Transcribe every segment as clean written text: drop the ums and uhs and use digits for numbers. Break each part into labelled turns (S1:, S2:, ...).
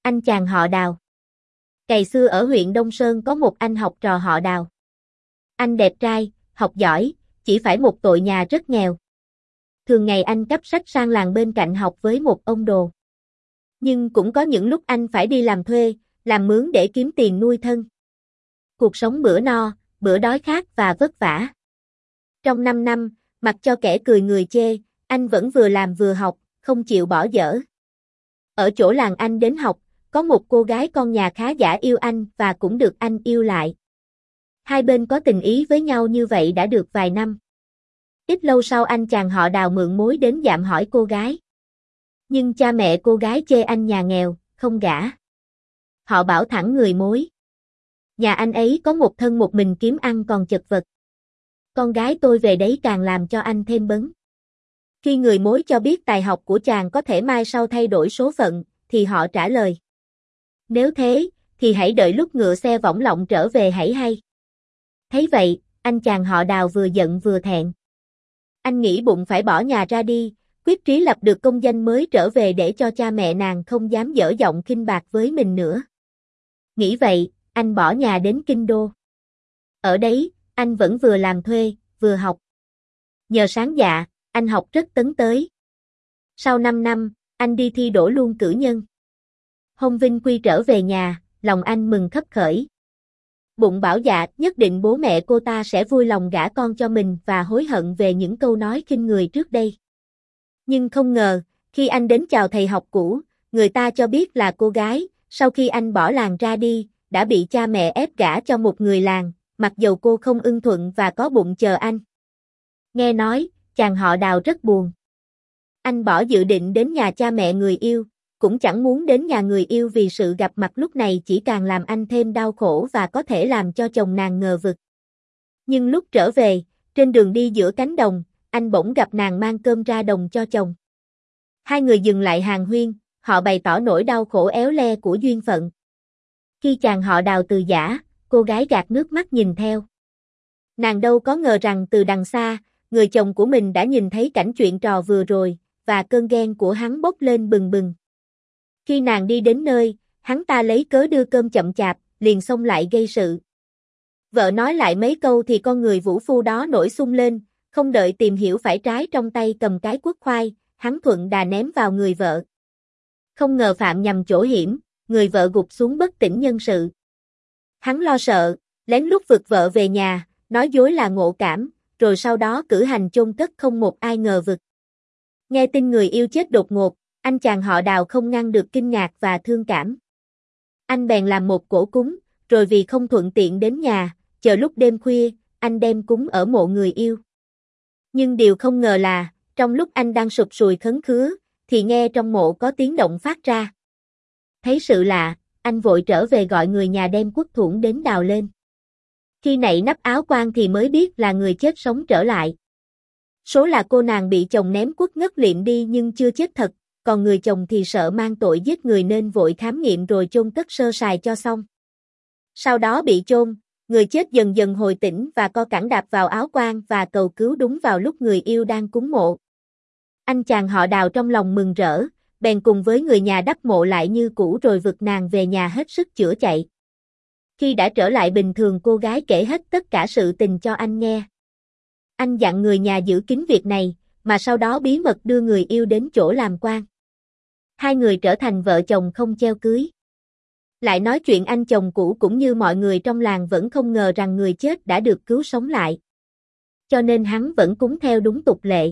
S1: Anh chàng họ Đào. Ngày xưa ở huyện Đông Sơn có một anh học trò họ Đào. Anh đẹp trai, học giỏi, chỉ phải một tội nhà rất nghèo. Thường ngày anh cắp sách sang làng bên cạnh học với một ông đồ. Nhưng cũng có những lúc anh phải đi làm thuê, làm mướn để kiếm tiền nuôi thân. Cuộc sống bữa no, bữa đói khát và vất vả. Trong 5 năm, mặc cho kẻ cười người chê, anh vẫn vừa làm vừa học, không chịu bỏ dở. Ở chỗ làng anh đến học, có một cô gái con nhà khá giả yêu anh và cũng được anh yêu lại. Hai bên có tình ý với nhau như vậy đã được vài năm. Ít lâu sau anh chàng họ Đào mượn mối đến dạm hỏi cô gái. Nhưng cha mẹ cô gái chê anh nhà nghèo, không gả. Họ bảo thẳng người mối. Nhà anh ấy có một thân một mình kiếm ăn còn chật vật. Con gái tôi về đấy càng làm cho anh thêm bấn. Khi người mối cho biết tài học của chàng có thể mai sau thay đổi số phận, thì họ trả lời. Nếu thế, thì hãy đợi lúc ngựa xe võng lọng trở về hãy hay. Thấy vậy, anh chàng họ Đào vừa giận vừa thẹn. Anh nghĩ bụng phải bỏ nhà ra đi, quyết chí lập được công danh mới trở về để cho cha mẹ nàng không dám dở giọng khinh bạc với mình nữa. Nghĩ vậy, anh bỏ nhà đến Kinh Đô. Ở đấy, anh vẫn vừa làm thuê, vừa học. Nhờ sáng dạ, anh học rất tấn tới. Sau 5 năm, anh đi thi đỗ luôn cử nhân. Hôm vinh quy trở về nhà, lòng anh mừng khấp khởi. Bụng bảo dạ, nhất định bố mẹ cô ta sẽ vui lòng gả con cho mình và hối hận về những câu nói khinh người trước đây. Nhưng không ngờ, khi anh đến chào thầy học cũ, người ta cho biết là cô gái, sau khi anh bỏ làng ra đi, đã bị cha mẹ ép gả cho một người làng, mặc dầu cô không ưng thuận và có bụng chờ anh. Nghe nói, chàng họ Đào rất buồn. Anh bỏ dự định đến nhà cha mẹ người yêu, cũng chẳng muốn đến nhà người yêu vì sự gặp mặt lúc này chỉ càng làm anh thêm đau khổ và có thể làm cho chồng nàng ngờ vực. Nhưng lúc trở về, trên đường đi giữa cánh đồng, anh bỗng gặp nàng mang cơm ra đồng cho chồng. Hai người dừng lại hàn huyên, họ bày tỏ nỗi đau khổ éo le của duyên phận. Khi chàng họ Đào từ giã, cô gái gạt nước mắt nhìn theo. Nàng đâu có ngờ rằng từ đằng xa, người chồng của mình đã nhìn thấy cảnh chuyện trò vừa rồi, và cơn ghen của hắn bốc lên bừng bừng. Khi nàng đi đến nơi, hắn ta lấy cớ đưa cơm chậm chạp, liền xông lại gây sự. Vợ nói lại mấy câu thì con người vũ phu đó nổi xung lên, không đợi tìm hiểu phải trái trong tay cầm cái cuốc khoai, hắn thuận đà ném vào người vợ. Không ngờ phạm nhầm chỗ hiểm, người vợ gục xuống bất tỉnh nhân sự. Hắn lo sợ, lén lút vực vợ về nhà, nói dối là ngộ cảm, rồi sau đó cử hành chôn cất không một ai ngờ vực. Nghe tin người yêu chết đột ngột, anh chàng họ Đào không ngăn được kinh ngạc và thương cảm. Anh bèn làm một cỗ cúng, rồi vì không thuận tiện đến nhà, chờ lúc đêm khuya, anh đem cúng ở mộ người yêu. Nhưng điều không ngờ là, trong lúc anh đang sụp sùi khấn khứa, thì nghe trong mộ có tiếng động phát ra. Thấy sự lạ, anh vội trở về gọi người nhà đem cuốc thủng đến đào lên. Khi nạy nắp áo quan thì mới biết là người chết sống trở lại. Số là cô nàng bị chồng ném cuốc ngất liệm đi nhưng chưa chết thật, còn người chồng thì sợ mang tội giết người nên vội khám nghiệm rồi chôn cất sơ sài cho xong. Sau đó bị chôn, người chết dần dần hồi tỉnh và co cẳng đạp vào áo quan và cầu cứu đúng vào lúc người yêu đang cúng mộ. Anh chàng họ Đào trong lòng mừng rỡ, bèn cùng với người nhà đắp mộ lại như cũ rồi vực nàng về nhà hết sức chữa chạy. Khi đã trở lại bình thường cô gái kể hết tất cả sự tình cho anh nghe. Anh dặn người nhà giữ kín việc này, mà sau đó bí mật đưa người yêu đến chỗ làm quan. Hai người trở thành vợ chồng không treo cưới. Lại nói chuyện anh chồng cũ cũng như mọi người trong làng vẫn không ngờ rằng người chết đã được cứu sống lại. Cho nên hắn vẫn cúng theo đúng tục lệ.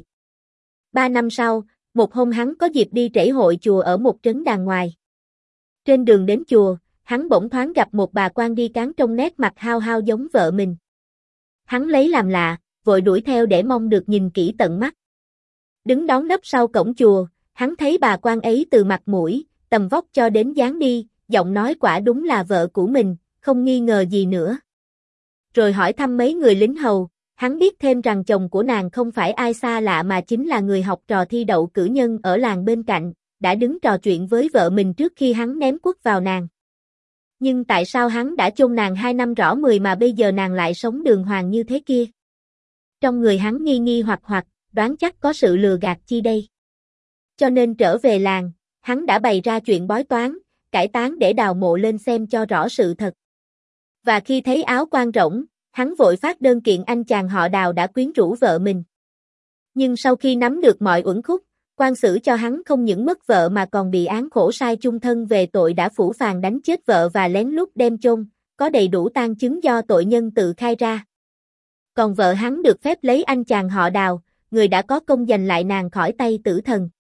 S1: 3 năm sau, một hôm hắn có dịp đi trẩy hội chùa ở một trấn đàng ngoài. Trên đường đến chùa, hắn bỗng thoáng gặp một bà quan đi cáng trông nét mặt hao hao giống vợ mình. Hắn lấy làm lạ, vội đuổi theo để mong được nhìn kỹ tận mắt. Đứng đón nấp sau cổng chùa, hắn thấy bà quan ấy từ mặt mũi, tầm vóc cho đến dáng đi, giọng nói quả đúng là vợ của mình, không nghi ngờ gì nữa. Rồi hỏi thăm mấy người lính hầu, hắn biết thêm rằng chồng của nàng không phải ai xa lạ mà chính là người học trò thi đậu cử nhân ở làng bên cạnh, đã đứng trò chuyện với vợ mình trước khi hắn ném cuốc vào nàng. Nhưng tại sao hắn đã chôn nàng 2 năm rõ 10 mà bây giờ nàng lại sống đường hoàng như thế kia? Trong người hắn nghi nghi hoặc, đoán chắc có sự lừa gạt chi đây. Cho nên trở về làng, hắn đã bày ra chuyện bói toán, cải táng để đào mộ lên xem cho rõ sự thật. Và khi thấy áo quan rỗng, hắn vội phát đơn kiện anh chàng họ Đào đã quyến rũ vợ mình. Nhưng sau khi nắm được mọi uẩn khúc, quan xử cho hắn không những mất vợ mà còn bị án khổ sai chung thân về tội đã phũ phàng đánh chết vợ và lén lút đem chôn, có đầy đủ tang chứng do tội nhân tự khai ra. Còn vợ hắn được phép lấy anh chàng họ Đào, người đã có công giành lại nàng khỏi tay tử thần.